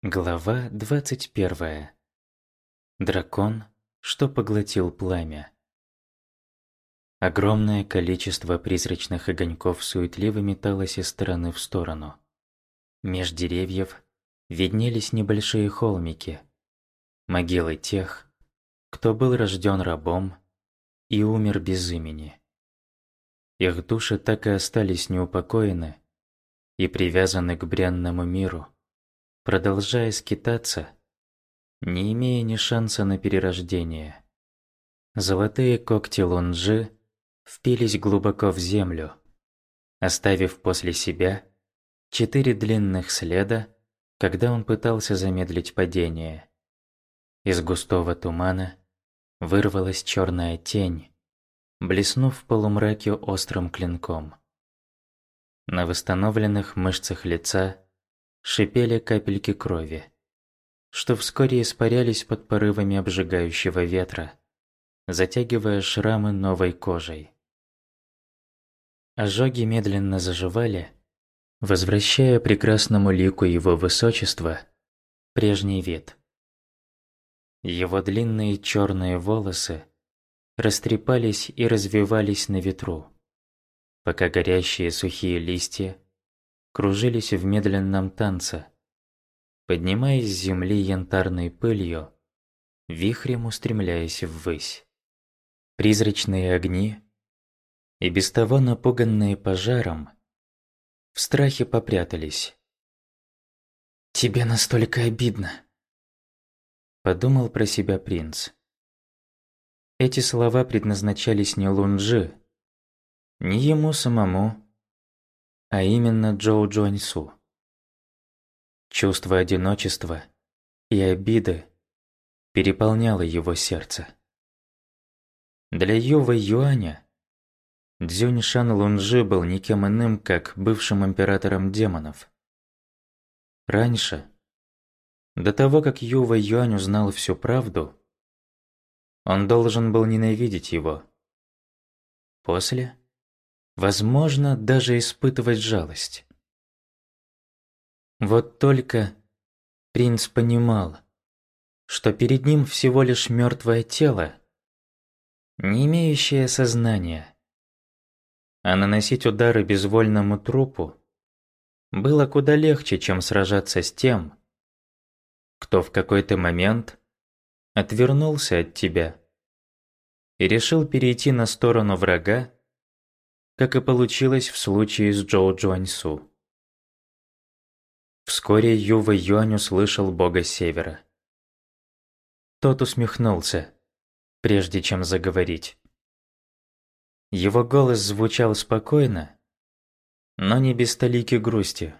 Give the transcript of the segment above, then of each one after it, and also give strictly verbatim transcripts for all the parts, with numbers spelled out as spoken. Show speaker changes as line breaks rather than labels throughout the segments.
Глава двадцать первая. Дракон, что поглотил пламя. Огромное количество призрачных огоньков суетливо металось из стороны в сторону. Меж деревьев виднелись небольшие холмики, могилы тех, кто был рожден рабом и умер без имени. Их души так и остались неупокоены и привязаны к бренному миру, продолжая скитаться, не имея ни шанса на перерождение. Золотые когти Лунжи впились глубоко в землю, оставив после себя четыре длинных следа, когда он пытался замедлить падение. Из густого тумана вырвалась черная тень, блеснув в полумраке острым клинком. На восстановленных мышцах лица шипели капельки крови, что вскоре испарялись под порывами обжигающего ветра, затягивая шрамы новой кожей. Ожоги медленно заживали, возвращая прекрасному лику его высочества прежний вид. Его длинные черные волосы растрепались и развивались на ветру, пока горящие сухие листья кружились в медленном танце, поднимаясь с земли янтарной пылью, вихрем устремляясь ввысь. Призрачные огни, и без того напуганные пожаром, в страхе попрятались. «Тебе настолько обидно», — подумал про себя принц. Эти слова предназначались не Лунжи, не ему самому, а именно Джоу Джуаньсу. Чувство одиночества и обиды переполняло его сердце. Для Ювы Юаня Цзюньшан Лунжи был никем иным, как бывшим императором демонов. Раньше, до того, как Юва Юань узнал всю правду, он должен был ненавидеть его. После, возможно, даже испытывать жалость. Вот только принц понимал, что перед ним всего лишь мертвое тело, не имеющее сознания. А наносить удары безвольному трупу было куда легче, чем сражаться с тем, кто в какой-то момент отвернулся от тебя и решил перейти на сторону врага, как и получилось в случае с Джоу Джуаньсу. Вскоре Юва Юань услышал бога Севера. Тот усмехнулся, прежде чем заговорить. Его голос звучал спокойно, но не без толики грусти.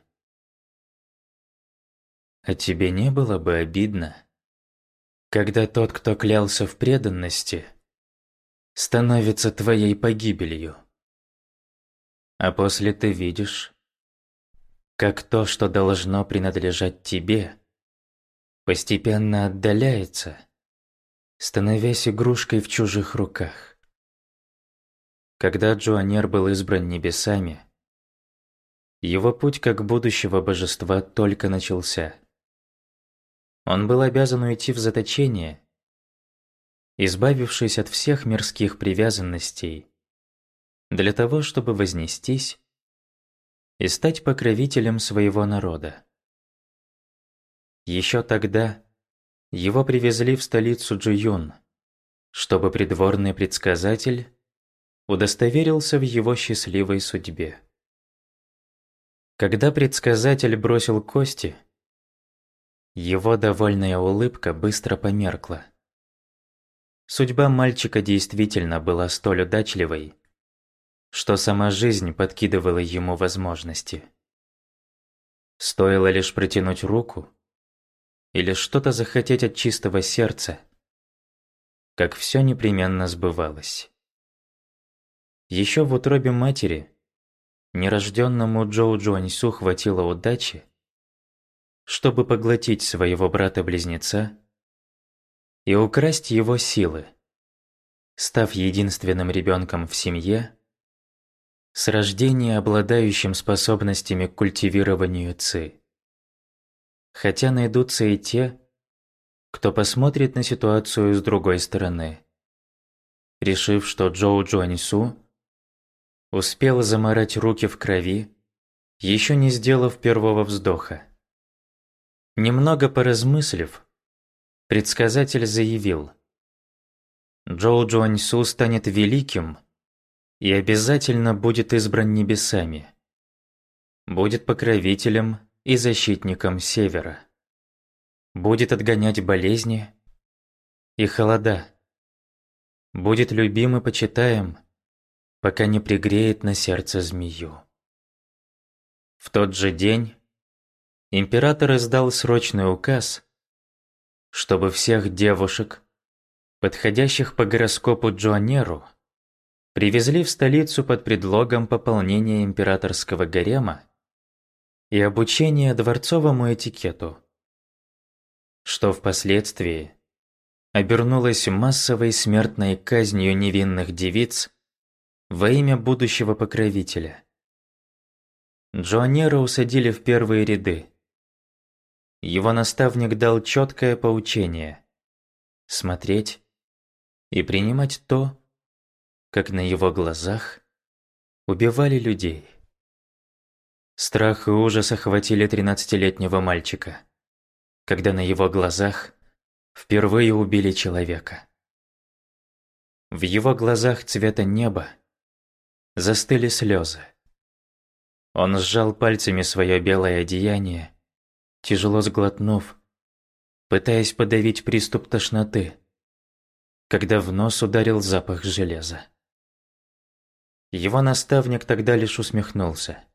«А тебе не было бы обидно, когда тот, кто клялся в преданности, становится твоей погибелью? А после ты видишь, как то, что должно принадлежать тебе, постепенно отдаляется, становясь игрушкой в чужих руках». Когда Джуанер был избран небесами, его путь как будущего божества только начался. Он был обязан уйти в заточение, избавившись от всех мирских привязанностей, для того, чтобы вознестись и стать покровителем своего народа. Еще тогда его привезли в столицу Джуюн, чтобы придворный предсказатель удостоверился в его счастливой судьбе. Когда предсказатель бросил кости, его довольная улыбка быстро померкла. Судьба мальчика действительно была столь удачливой, что сама жизнь подкидывала ему возможности. Стоило лишь протянуть руку или что-то захотеть от чистого сердца, как все непременно сбывалось. Еще в утробе матери нерожденному Джоу Джуаньсу хватило удачи, чтобы поглотить своего брата-близнеца и украсть его силы, став единственным ребенком в семье, с рождения обладающим способностями к культивированию ци. Хотя найдутся и те, кто посмотрит на ситуацию с другой стороны, решив, что Джоу Джуаньсу успел замарать руки в крови, еще не сделав первого вздоха. Немного поразмыслив, предсказатель заявил: Джоу Джуаньсу станет великим и обязательно будет избран небесами, будет покровителем и защитником Севера, будет отгонять болезни и холода, будет любим и почитаем, пока не пригреет на сердце змею. В тот же день император издал срочный указ, чтобы всех девушек, подходящих по гороскопу Джуанеру, привезли в столицу под предлогом пополнения императорского гарема и обучения дворцовому этикету, что впоследствии обернулось массовой смертной казнью невинных девиц во имя будущего покровителя. Джуанера усадили в первые ряды. Его наставник дал четкое поучение – смотреть и принимать то, как на его глазах убивали людей. Страх и ужас охватили тринадцатилетнего мальчика, когда на его глазах впервые убили человека. В его глазах цвета неба застыли слезы. Он сжал пальцами свое белое одеяние, тяжело сглотнув, пытаясь подавить приступ тошноты, когда в нос ударил запах железа. Его наставник тогда лишь усмехнулся.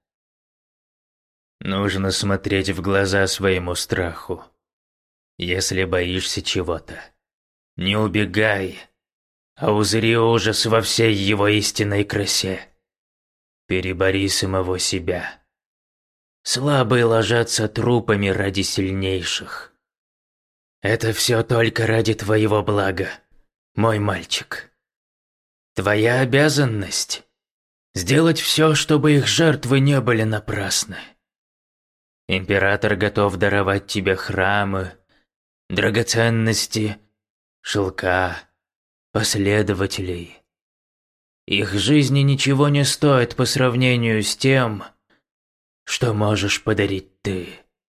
«Нужно смотреть в глаза своему страху. Если боишься чего-то, не убегай, а узри ужас во всей его истинной красе. Перебори самого себя. Слабые ложатся трупами ради сильнейших. Это все только ради твоего блага, мой мальчик. Твоя обязанность – сделать все, чтобы их жертвы не были напрасны. Император готов даровать тебе храмы, драгоценности, шелка, последователей. Их жизни ничего не стоит по сравнению с тем, что можешь подарить ты».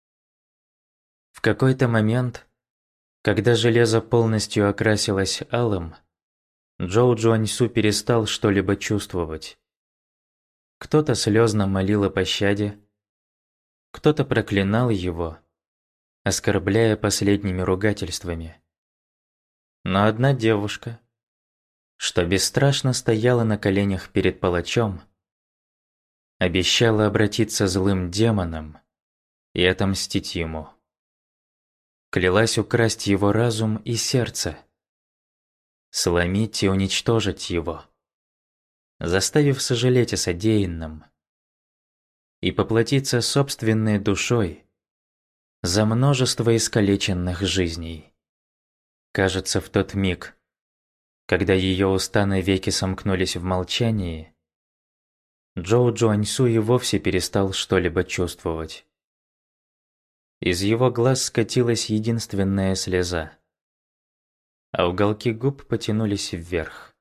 В какой-то момент, когда железо полностью окрасилось алым, Джоу Джуаньсу перестал что-либо чувствовать. Кто-то слезно молил о пощаде, кто-то проклинал его, оскорбляя последними ругательствами. Но одна девушка, что бесстрашно стояла на коленях перед палачом, обещала обратиться злым демоном и отомстить ему. Клялась украсть его разум и сердце, сломить и уничтожить его, заставив сожалеть о содеянном, и поплатиться собственной душой за множество искалеченных жизней. Кажется, в тот миг, когда ее уста навеки сомкнулись в молчании, Джоу Джуаньсу и вовсе перестал что-либо чувствовать. Из его глаз скатилась единственная слеза, а уголки губ потянулись вверх.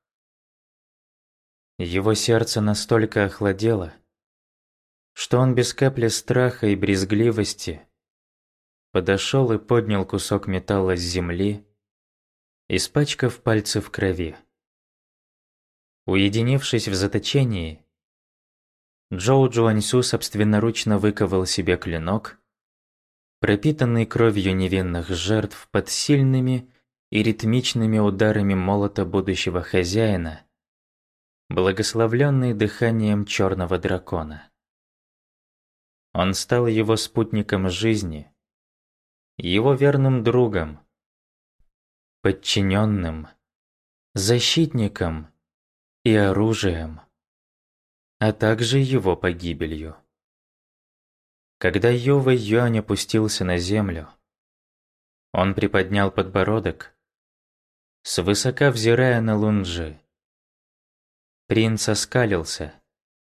Его сердце настолько охладело, что он без капли страха и брезгливости подошел и поднял кусок металла с земли, испачкав пальцы в крови. Уединившись в заточении, Джоу Джуаньсу собственноручно выковал себе клинок, пропитанный кровью невинных жертв под сильными и ритмичными ударами молота будущего хозяина, благословленный дыханием черного дракона. Он стал его спутником жизни, его верным другом, подчиненным, защитником и оружием, а также его погибелью. Когда Ювэй Юань опустился на землю, он приподнял подбородок, свысока взирая на Лунжи. Принц оскалился,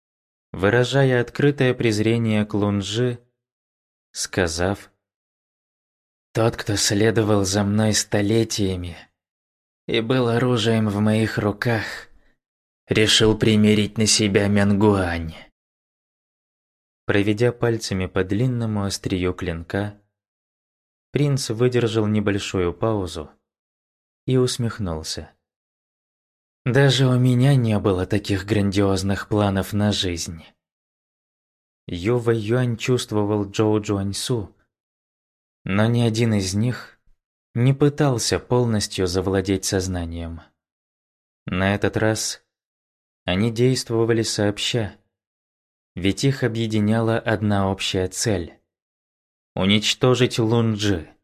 выражая открытое презрение к Лунжи, сказав, Тот, кто следовал за мной столетиями и был оружием в моих руках, решил примерить на себя Мянгуань. Проведя пальцами по длинному острию клинка, принц выдержал небольшую паузу и усмехнулся. Даже у меня не было таких грандиозных планов на жизнь. Ю Вэйюань чувствовал Джоу Джуаньсу, но ни один из них не пытался полностью завладеть сознанием. На этот раз они действовали сообща, ведь их объединяла одна общая цель – уничтожить Лунджи.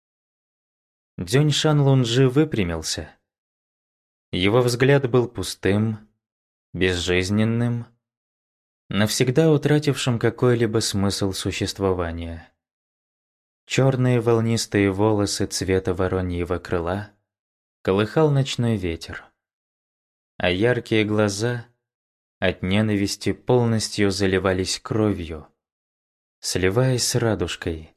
Дзюньшан Лунджи выпрямился. Его взгляд был пустым, безжизненным, навсегда утратившим какой-либо смысл существования. Черные волнистые волосы цвета вороньего крыла колыхал ночной ветер, а яркие глаза от ненависти полностью заливались кровью, сливаясь с радужкой.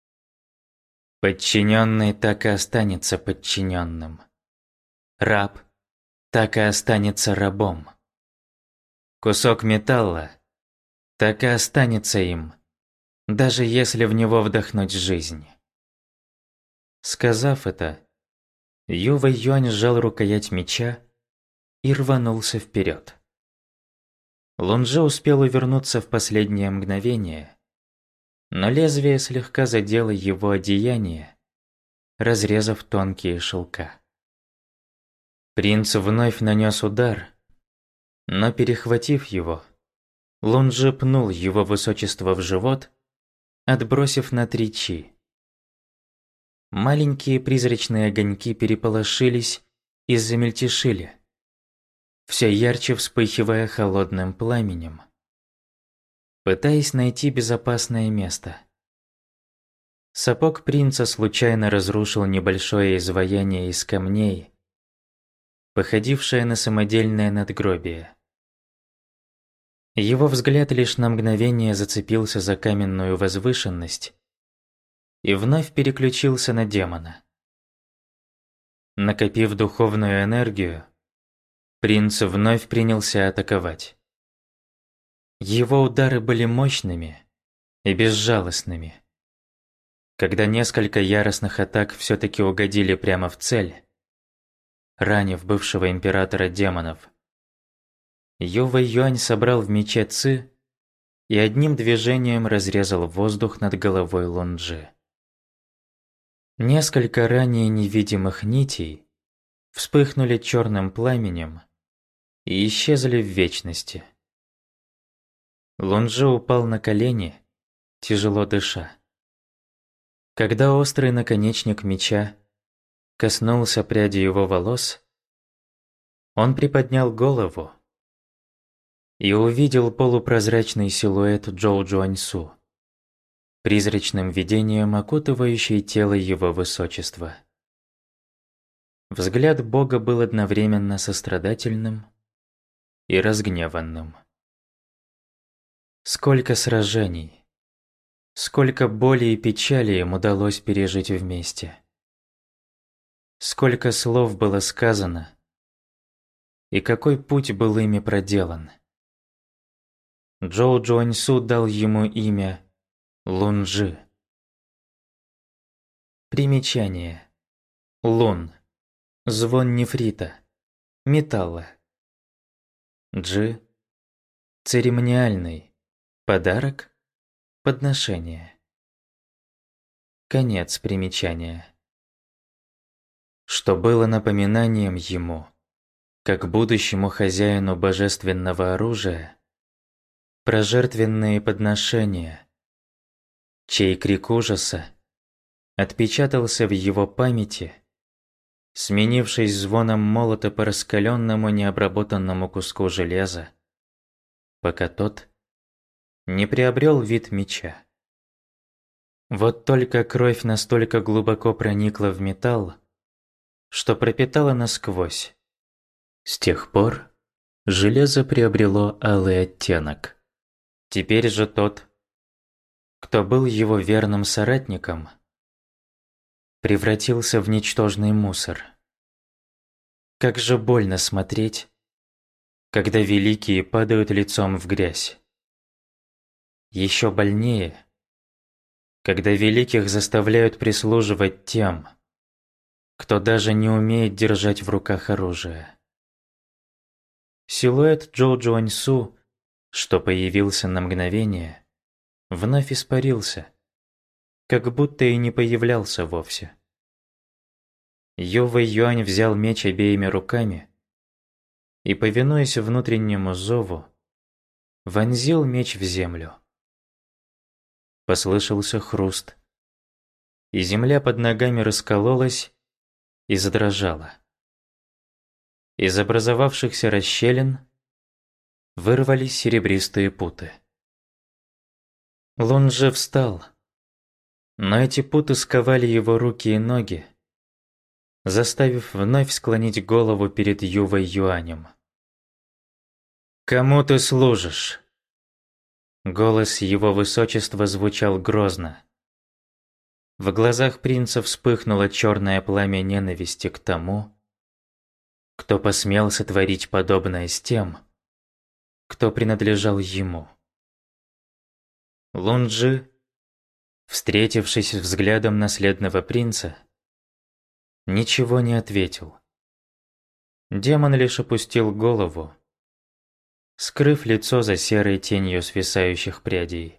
Подчиненный так и останется подчиненным. Раб так и останется рабом. Кусок металла так и останется им, даже если в него вдохнуть жизнь. Сказав это, Ю Вэйюань сжал рукоять меча и рванулся вперед. Лунджи успел увернуться в последнее мгновение, но лезвие слегка задело его одеяние, разрезав тонкие шелка. Принц вновь нанес удар, но, перехватив его, Лунджи пнул его высочество в живот, отбросив на три чи. Маленькие призрачные огоньки переполошились и замельтешили, все ярче вспыхивая холодным пламенем, пытаясь найти безопасное место. Сапог принца случайно разрушил небольшое изваяние из камней, походившее на самодельное надгробие. Его взгляд лишь на мгновение зацепился за каменную возвышенность и вновь переключился на демона. Накопив духовную энергию, принц вновь принялся атаковать. Его удары были мощными и безжалостными. Когда несколько яростных атак все-таки угодили прямо в цель, ранив бывшего императора демонов, Ю Вэйюань собрал в мече Ци и одним движением разрезал воздух над головой Лунджи. Несколько ранее невидимых нитей вспыхнули черным пламенем и исчезли в вечности. Лунджи упал на колени, тяжело дыша. Когда острый наконечник меча коснулся пряди его волос, он приподнял голову и увидел полупрозрачный силуэт Джоу Джуаньсу, призрачным видением окутывающий тело его высочества. Взгляд Бога был одновременно сострадательным и разгневанным. Сколько сражений, сколько боли и печали им удалось пережить вместе. Сколько слов было сказано, и какой путь был ими проделан. Джоу Джуаньсу дал ему имя Лунджи. Примечание. Лун. Звон нефрита. Металла. Джи. Церемониальный. Подарок. Подношение. Конец примечания. Что было напоминанием ему, как будущему хозяину божественного оружия, про жертвенные подношения, чей крик ужаса отпечатался в его памяти, сменившись звоном молота по раскаленному необработанному куску железа, пока тот не приобрел вид меча. Вот только кровь настолько глубоко проникла в металл, что пропитала насквозь. С тех пор железо приобрело алый оттенок. Теперь же тот, кто был его верным соратником, превратился в ничтожный мусор. Как же больно смотреть, когда великие падают лицом в грязь. Еще больнее, когда великих заставляют прислуживать тем, кто даже не умеет держать в руках оружие. Силуэт Джоу Джуаньсу, что появился на мгновение, вновь испарился, как будто и не появлялся вовсе. Ю Вэйюань взял меч обеими руками и, повинуясь внутреннему зову, вонзил меч в землю. Послышался хруст, и земля под ногами раскололась и задрожала. Из образовавшихся расщелин вырвались серебристые путы. Лун же встал, но эти путы сковали его руки и ноги, заставив вновь склонить голову перед Ю Вэйюанем. «Кому ты служишь?» Голос его высочества звучал грозно. В глазах принца вспыхнуло черное пламя ненависти к тому, кто посмел сотворить подобное с тем, кто принадлежал ему. Лун Чжи, встретившись взглядом наследного принца, ничего не ответил. Демон лишь опустил голову, скрыв лицо за серой тенью свисающих прядей.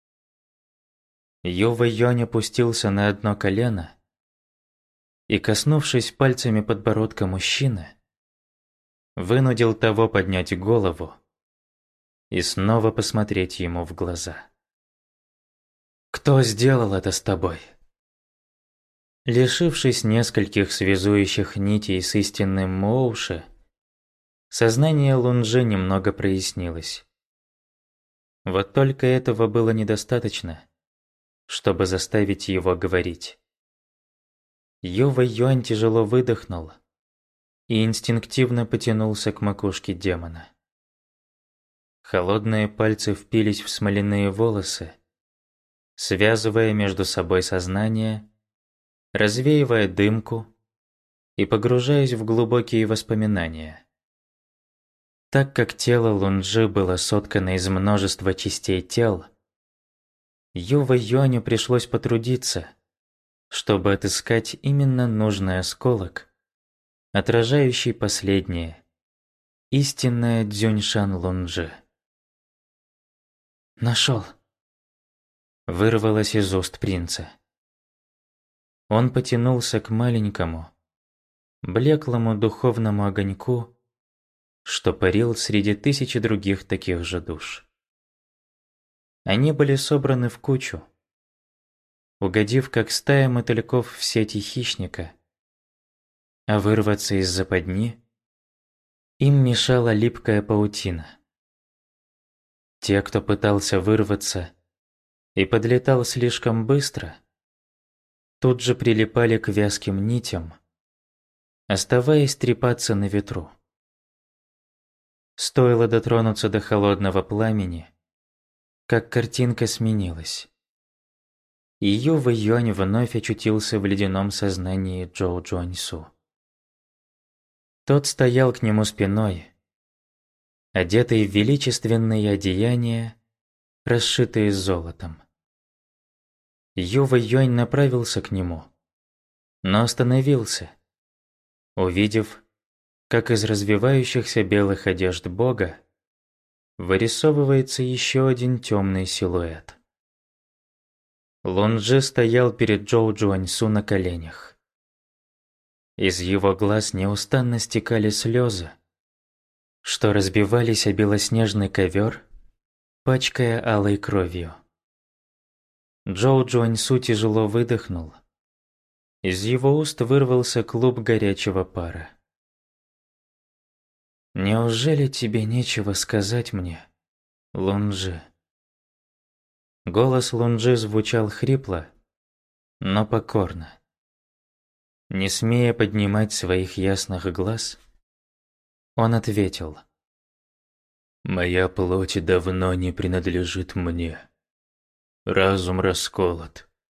Ю Вэйюань опустился на одно колено и, коснувшись пальцами подбородка мужчины, вынудил того поднять голову и снова посмотреть ему в глаза. «Кто сделал это с тобой?» Лишившись нескольких связующих нитей с истинным Моуши, сознание Лун Чжи немного прояснилось. Вот только этого было недостаточно, чтобы заставить его говорить. Ю Вэйюань тяжело выдохнул и инстинктивно потянулся к макушке демона. Холодные пальцы впились в смоляные волосы, связывая между собой сознание, развеивая дымку и погружаясь в глубокие воспоминания. Так как тело Лун Чжи было соткано из множества частей тел, Ю Вэйюаню пришлось потрудиться, чтобы отыскать именно нужный осколок, отражающий последнее, истинное Цзюньшан Лун Чжи. «Нашел!» Вырвалось из уст принца. Он потянулся к маленькому, блеклому духовному огоньку, что парил среди тысячи других таких же душ. Они были собраны в кучу, угодив как стая мотыльков в сети хищника, а вырваться из западни им мешала липкая паутина. Те, кто пытался вырваться и подлетал слишком быстро, тут же прилипали к вязким нитям, оставаясь трепаться на ветру. Стоило дотронуться до холодного пламени, как картинка сменилась. И Ю Вэйюань вновь очутился в ледяном сознании Джоу Джуаньсу. Тот стоял к нему спиной, одетый в величественные одеяния, расшитые золотом. Ю Вэйюань направился к нему, но остановился, увидев, как из развивающихся белых одежд Бога вырисовывается еще один темный силуэт. Лун Чжи стоял перед Джоу Джуаньсу на коленях. Из его глаз неустанно стекали слезы, что разбивались о белоснежный ковер, пачкая алой кровью. Джоу Джуаньсу тяжело выдохнул. Из его уст вырвался клуб горячего пара. «Неужели тебе нечего сказать мне, Лун Чжи?» Голос Лун Чжи звучал хрипло, но покорно. Не смея поднимать своих ясных глаз, он ответил: «Моя плоть давно не принадлежит мне. Разум расколот.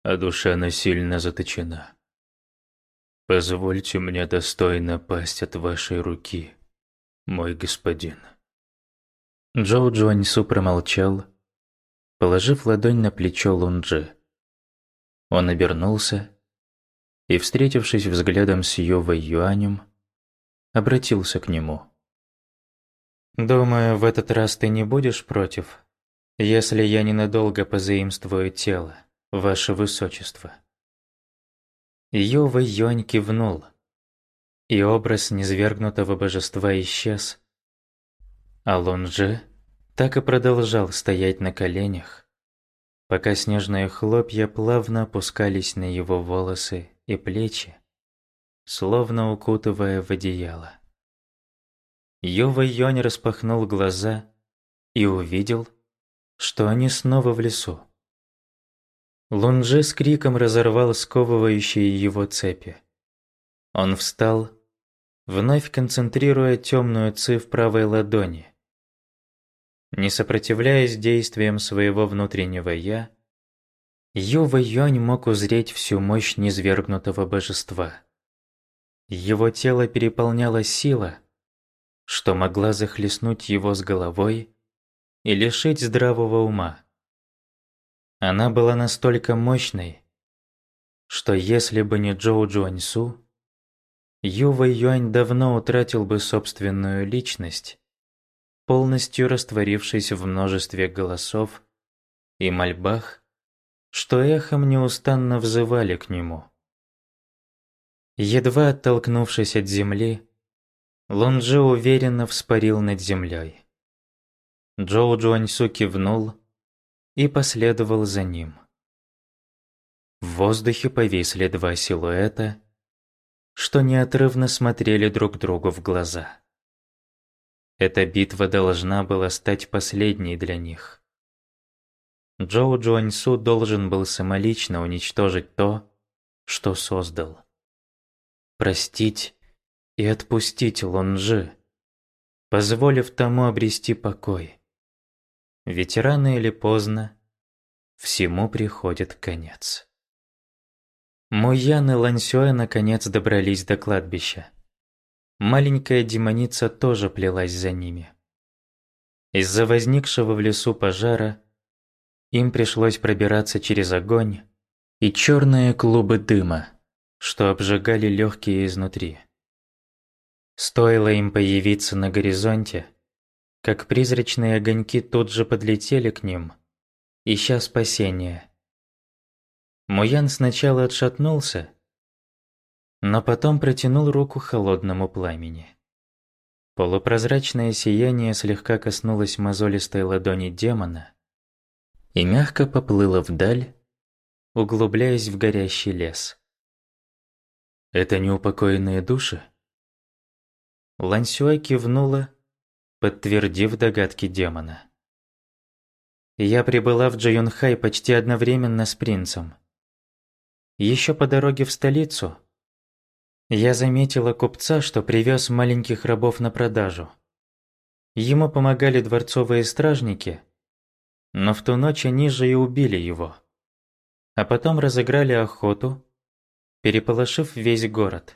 а душа насильно заточена. Позвольте мне достойно пасть от вашей руки, мой господин».
Джоу Джуаньсу промолчал, положив ладонь на плечо Лунджи. Он обернулся и, встретившись взглядом с Йовой Юанем, обратился к нему. «Думаю, в этот раз ты не будешь против, если я ненадолго позаимствую тело, ваше высочество». Йова Юань кивнул, и образ низвергнутого божества исчез, а Лунджи так и продолжал стоять на коленях, пока снежные хлопья плавно опускались на его волосы и плечи, словно укутывая в одеяло. Йова Юань распахнул глаза и увидел, что они снова в лесу. Лунджи с криком разорвал сковывающие его цепи. Он встал, вновь концентрируя темную ци в правой ладони. Не сопротивляясь действиям своего внутреннего «я», Йова Юань мог узреть всю мощь низвергнутого божества. Его тело переполняла сила, что могла захлестнуть его с головой и лишить здравого ума. Она была настолько мощной, что если бы не Джоу Джуаньсу, Йова Юань давно утратил бы собственную личность, полностью растворившись в множестве голосов и мольбах, что эхом неустанно взывали к нему. Едва оттолкнувшись от земли, Лунджи уверенно вспарил над землей. Джоу Джуаньсу кивнул и последовал за ним. В воздухе повисли два силуэта, что неотрывно смотрели друг другу в глаза. Эта битва должна была стать последней для них. Джоу Джуаньсу должен был самолично уничтожить то, что создал. Простить и отпустить Лунджи, позволив тому обрести покой. Ведь рано или поздно всему приходит конец. Муян и Ланьсюэ наконец добрались до кладбища. Маленькая демоница тоже плелась за ними. Из-за возникшего в лесу пожара им пришлось пробираться через огонь и черные клубы дыма, что обжигали легкие изнутри. Стоило им появиться на горизонте, как призрачные огоньки тут же подлетели к ним, ища спасения. Муян сначала отшатнулся, но потом протянул руку холодному пламени. Полупрозрачное сияние слегка коснулось мозолистой ладони демона и мягко поплыло вдаль, углубляясь в горящий лес. «Это неупокоенные души?» Ланьсюэ кивнула, подтвердив догадки демона. «Я прибыла в Джоюнхай почти одновременно с принцем. Еще по дороге в столицу я заметила купца, что привез маленьких рабов на продажу. Ему помогали дворцовые стражники, но в ту ночь они же и убили его. А потом разыграли охоту, переполошив весь город».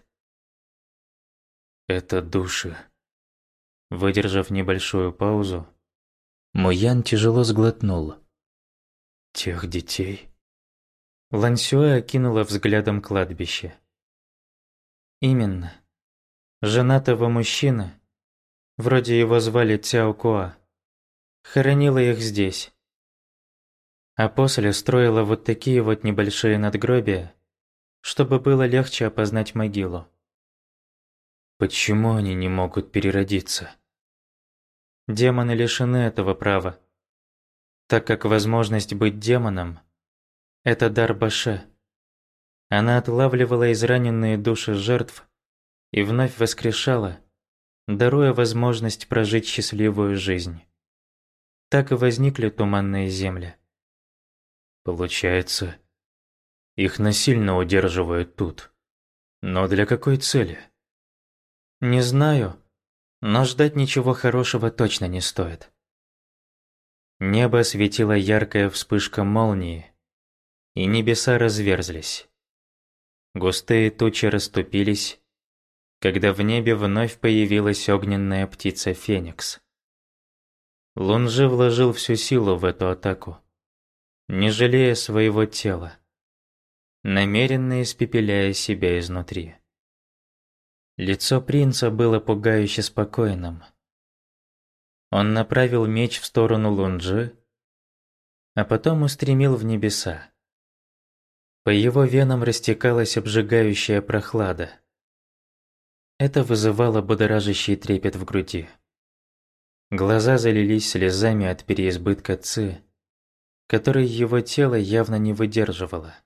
«Это души». Выдержав небольшую паузу, Муян тяжело сглотнул. «Тех детей?» Ланьсюэ окинула взглядом кладбище. «Именно. Женатого мужчины, вроде его звали Цяо Куа, хоронила их здесь. А после строила вот такие вот небольшие надгробия, чтобы было легче опознать могилу». «Почему они не могут переродиться?» Демоны лишены этого права, так как возможность быть демоном – это дар Баше. Она отлавливала израненные души жертв и вновь воскрешала, даруя возможность прожить счастливую жизнь. Так и возникли туманные земли.
Получается, их насильно удерживают тут. Но для какой цели?
Не знаю, но ждать ничего хорошего точно не стоит. Небо осветила яркая вспышка молнии, и небеса разверзлись. Густые тучи расступились, когда в небе вновь появилась огненная птица Феникс. Лунжи вложил всю силу в эту атаку, не жалея своего тела, намеренно испепеляя себя изнутри. Лицо принца было пугающе спокойным. Он направил меч в сторону Лунжи, а потом устремил в небеса. По его венам растекалась обжигающая прохлада. Это вызывало будоражащий трепет в груди. Глаза залились слезами от переизбытка ци, который его тело явно не выдерживало.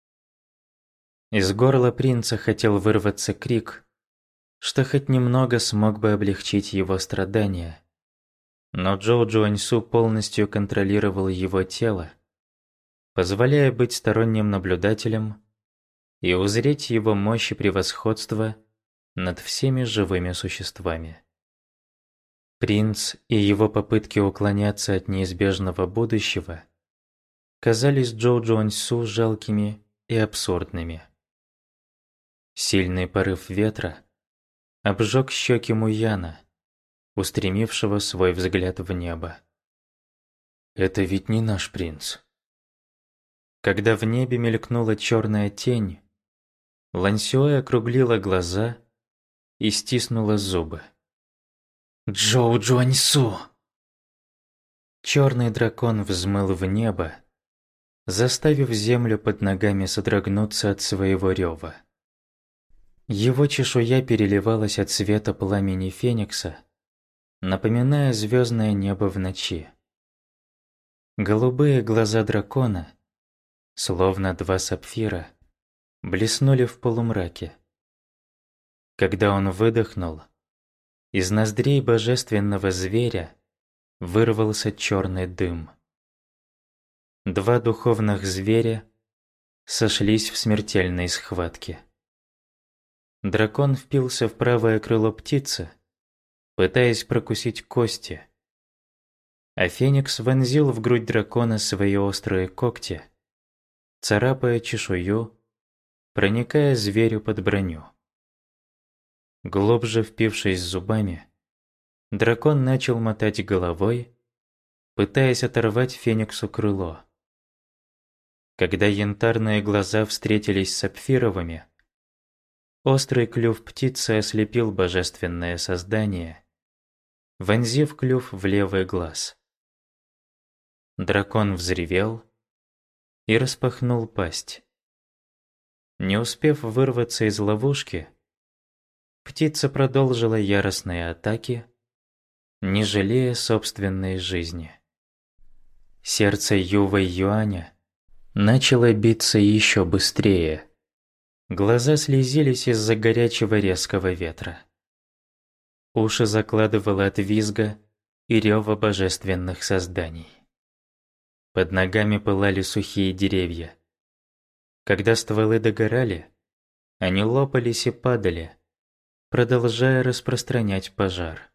Из горла принца хотел вырваться крик, что хоть немного смог бы облегчить его страдания. Но Джоу Джуаньсу полностью контролировал его тело, позволяя быть сторонним наблюдателем и узреть его мощь и превосходство над всеми живыми существами. Принц и его попытки уклоняться от неизбежного будущего казались Джоу Джуаньсу жалкими и абсурдными. Сильный порыв ветра обжег щеки Муяна, устремившего свой взгляд в небо. «Это ведь не наш принц». Когда в небе мелькнула черная тень, Лансюэ округлила глаза и стиснула зубы. «Джоу Джуаньсу!» Черный дракон взмыл в небо, заставив землю под ногами содрогнуться от своего рева. Его чешуя переливалась от света пламени Феникса, напоминая звездное небо в ночи. Голубые глаза дракона, словно два сапфира, блеснули в полумраке. Когда он выдохнул, из ноздрей божественного зверя вырвался черный дым. Два духовных зверя сошлись в смертельной схватке. Дракон впился в правое крыло птицы, пытаясь прокусить кости, а Феникс вонзил в грудь дракона свои острые когти, царапая чешую, проникая зверю под броню. Глубже впившись зубами, дракон начал мотать головой, пытаясь оторвать Фениксу крыло. Когда янтарные глаза встретились с сапфировыми, острый клюв птицы ослепил божественное создание, вонзив клюв в левый глаз. Дракон взревел и распахнул пасть. Не успев вырваться из ловушки, птица продолжила яростные атаки, не жалея собственной жизни. Сердце Ювэй Юаня начало биться еще быстрее. Глаза слезились из-за горячего резкого ветра. Уши закладывало от визга и рева божественных созданий. Под ногами пылали сухие деревья. Когда стволы догорали, они лопались и падали, продолжая распространять пожар.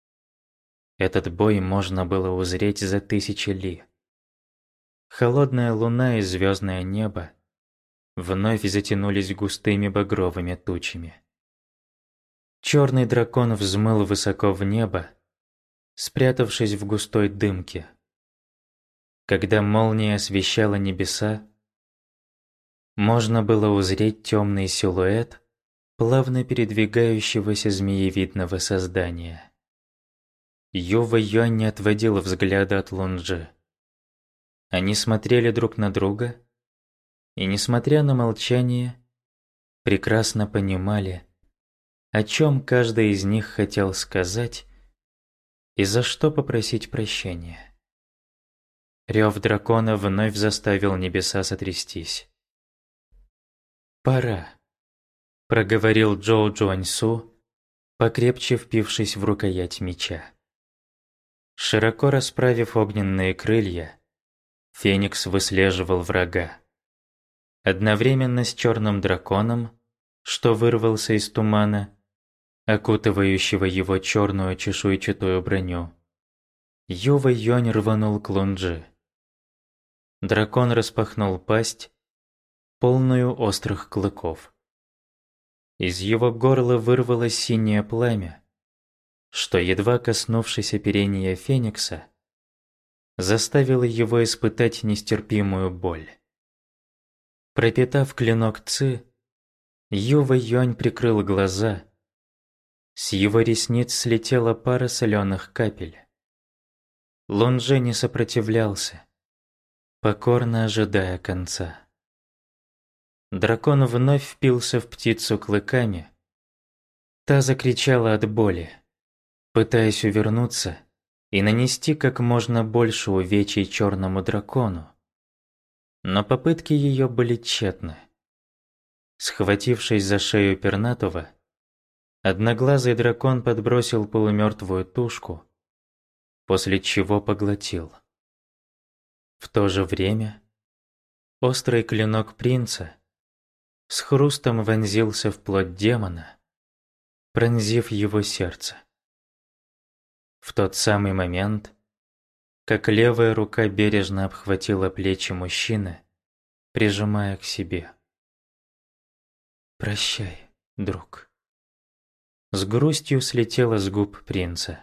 Этот бой можно было узреть за тысячи ли. Холодная луна и звездное небо вновь затянулись густыми багровыми тучами. Черный дракон взмыл высоко в небо, спрятавшись в густой дымке. Когда молния освещала небеса, можно было узреть темный силуэт плавно передвигающегося змеевидного создания. Ювэй Юань не отводил взгляда от Лунжи. Они смотрели друг на друга и, несмотря на молчание, прекрасно понимали, о чем каждый из них хотел сказать и за что попросить прощения. Рев дракона вновь заставил небеса сотрястись. «Пора», — проговорил Джоу Джуаньсу, покрепче впившись в рукоять меча. Широко расправив огненные крылья, Феникс выслеживал врага. Одновременно с черным драконом, что вырвался из тумана, окутывающего его черную чешуйчатую броню, Ювэй Юань рванул к Лунжи. Дракон распахнул пасть полную острых клыков. Из его горла вырвалось синее пламя, что, едва коснувшись оперения Феникса, заставило его испытать нестерпимую боль. Пропитав клинок Ци, Юва Юань прикрыл глаза. С его ресниц слетела пара соленых капель. Лунже не сопротивлялся, покорно ожидая конца. Дракон вновь впился в птицу клыками. Та закричала от боли, пытаясь увернуться и нанести как можно больше увечий черному дракону. Но попытки ее были тщетны. Схватившись за шею пернатого, одноглазый дракон подбросил полумертвую тушку, после чего поглотил. В то же время острый клинок принца с хрустом вонзился в плоть демона, пронзив его сердце. В тот самый момент, как левая рука бережно обхватила плечи мужчины, прижимая к себе. «Прощай, друг». С грустью слетела с губ принца.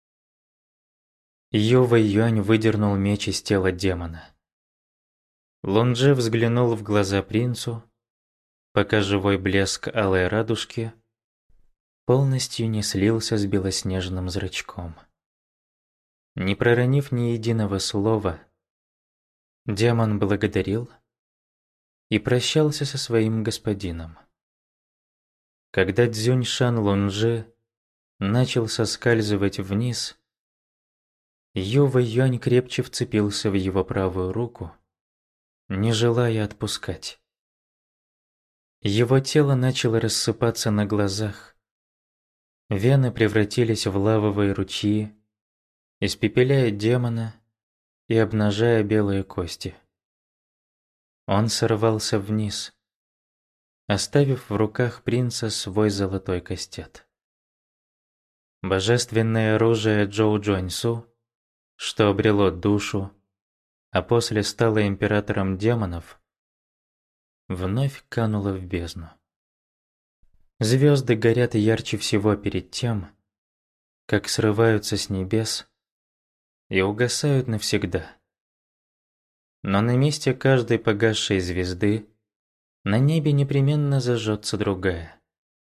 Юва Юань выдернул меч из тела демона. Лунже взглянул в глаза принцу, пока живой блеск алой радужки полностью не слился с белоснежным зрачком. Не проронив ни единого слова, демон благодарил и прощался со своим господином. Когда Цзюньшан Лунже начал соскальзывать вниз, Юва Юань крепче вцепился в его правую руку, не желая отпускать. Его тело начало рассыпаться на глазах. Вены превратились в лавовые ручьи, испепеляя демона и обнажая белые кости. Он сорвался вниз, оставив в руках принца свой золотой кастет. Божественное оружие Джоу Джуаньсу, что обрело душу, а после стало императором демонов, вновь кануло в бездну. Звезды горят ярче всего перед тем, как срываются с небес и угасают навсегда. Но на месте каждой погасшей звезды на небе непременно зажжется другая.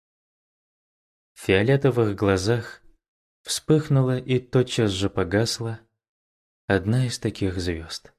В фиолетовых глазах вспыхнула и тотчас же погасла одна из таких звезд.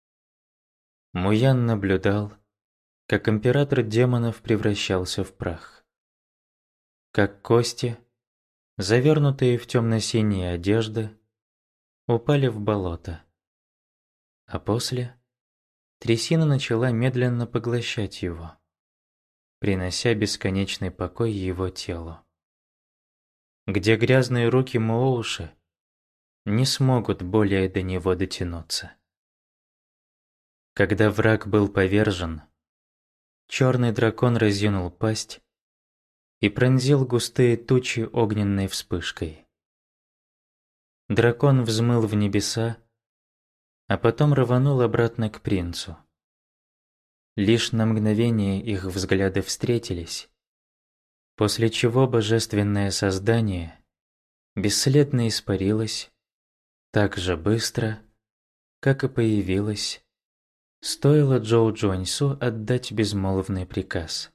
Муян наблюдал, как император демонов превращался в прах. Как кости, завернутые в темно-синие одежды, упали в болото. А после трясина начала медленно поглощать его, принося бесконечный покой его телу. Где грязные руки Моуши не смогут более до него дотянуться. Когда враг был повержен, черный дракон разъянул пасть и пронзил густые тучи огненной вспышкой. Дракон взмыл в небеса, а потом рванул обратно к принцу. Лишь на мгновение их взгляды встретились, после чего божественное создание бесследно испарилось так же быстро, как и появилось, стоило Джоу Джуаньсу отдать безмолвный приказ.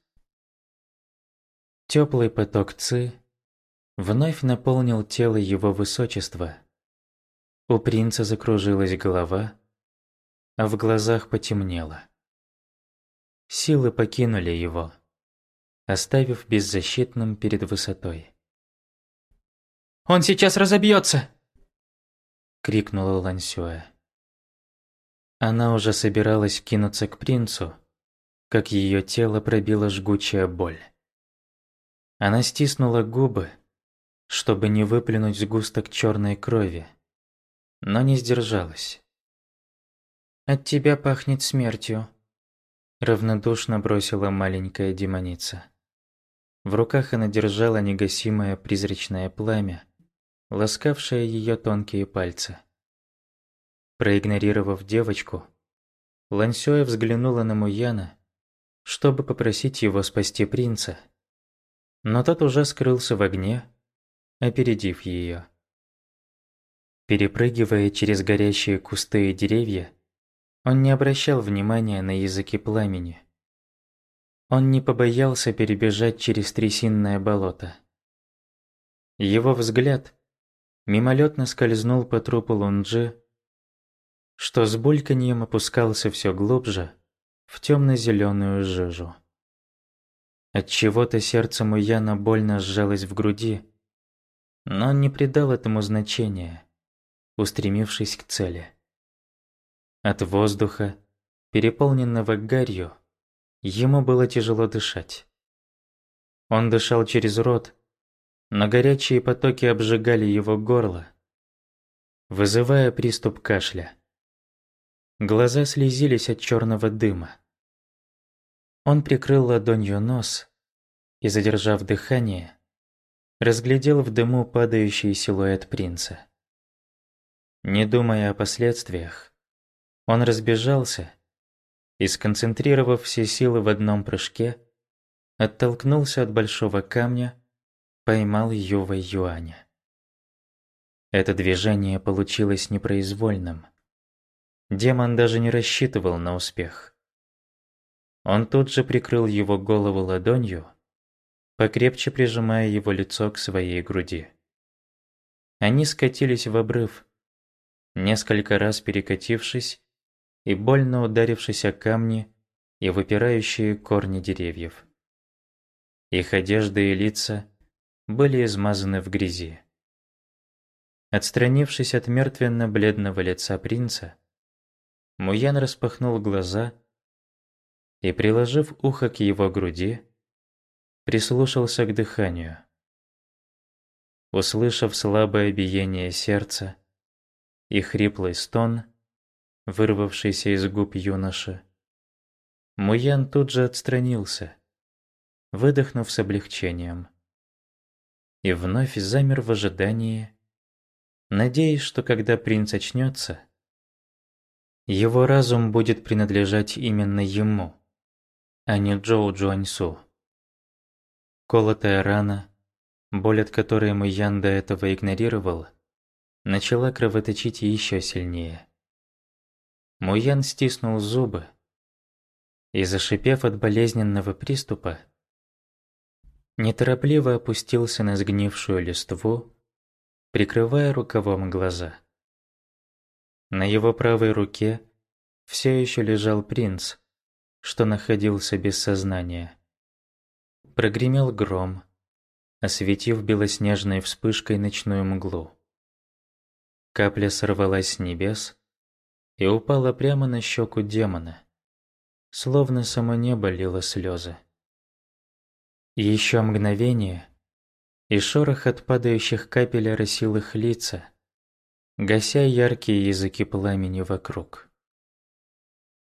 Теплый поток Ци вновь наполнил тело его высочества. У принца закружилась голова, а в глазах потемнело. Силы покинули его, оставив беззащитным перед высотой.
«Он сейчас разобьется!»
— крикнула Лансюэ. Она уже собиралась кинуться к принцу, как ее тело пробила жгучая боль. Она стиснула губы, чтобы не выплюнуть сгусток черной крови, но не сдержалась. «От тебя пахнет смертью», — равнодушно бросила маленькая демоница. В руках она держала негасимое призрачное пламя, ласкавшее ее тонкие пальцы. Проигнорировав девочку, Лансюэ взглянула на Муяна чтобы попросить его спасти принца. Но тот уже скрылся в огне, опередив ее. Перепрыгивая через горящие кусты и деревья, он не обращал внимания на языки пламени. Он не побоялся перебежать через трясинное болото. Его взгляд мимолетно скользнул по трупу Лунджи, что с бульканьем опускался все глубже в темно-зеленую жижу. Отчего-то сердце Муяна больно сжалось в груди, но он не придал этому значения, устремившись к цели. От воздуха, переполненного гарью, ему было тяжело дышать. Он дышал через рот, но горячие потоки обжигали его горло, вызывая приступ кашля. Глаза слезились от черного дыма. Он прикрыл ладонью нос и, задержав дыхание, разглядел в дыму падающий силуэт принца. Не думая о последствиях, он разбежался и, сконцентрировав все силы в одном прыжке, оттолкнулся от большого камня, поймал Ювэй Юаня. Это движение получилось непроизвольным. Демон даже не рассчитывал на успех. Он тут же прикрыл его голову ладонью, покрепче прижимая его лицо к своей груди. Они скатились в обрыв, несколько раз перекатившись и больно ударившись о камни и выпирающие корни деревьев. Их одежды и лица были измазаны в грязи. Отстранившись от мертвенно-бледного лица принца, Муян распахнул глаза и, приложив ухо к его груди, прислушался к дыханию. Услышав слабое биение сердца и хриплый стон, вырвавшийся из губ юноши, Муян тут же отстранился, выдохнув с облегчением, и вновь замер в ожидании, надеясь, что когда принц очнется, его разум будет принадлежать именно ему, а не Джоу Джуаньсу. Колотая рана, боль от которой Муян до этого игнорировал, начала кровоточить еще сильнее. Муян стиснул зубы и, зашипев от болезненного приступа, неторопливо опустился на сгнившую листву, прикрывая рукавом глаза. На его правой руке все еще лежал принц, что находился без сознания. Прогремел гром, осветив белоснежной вспышкой ночную мглу. Капля сорвалась с небес и упала прямо на щеку демона, словно само небо лило слезы. Еще мгновение, и шорох от падающих капель оросил их лица, гася яркие языки пламени вокруг.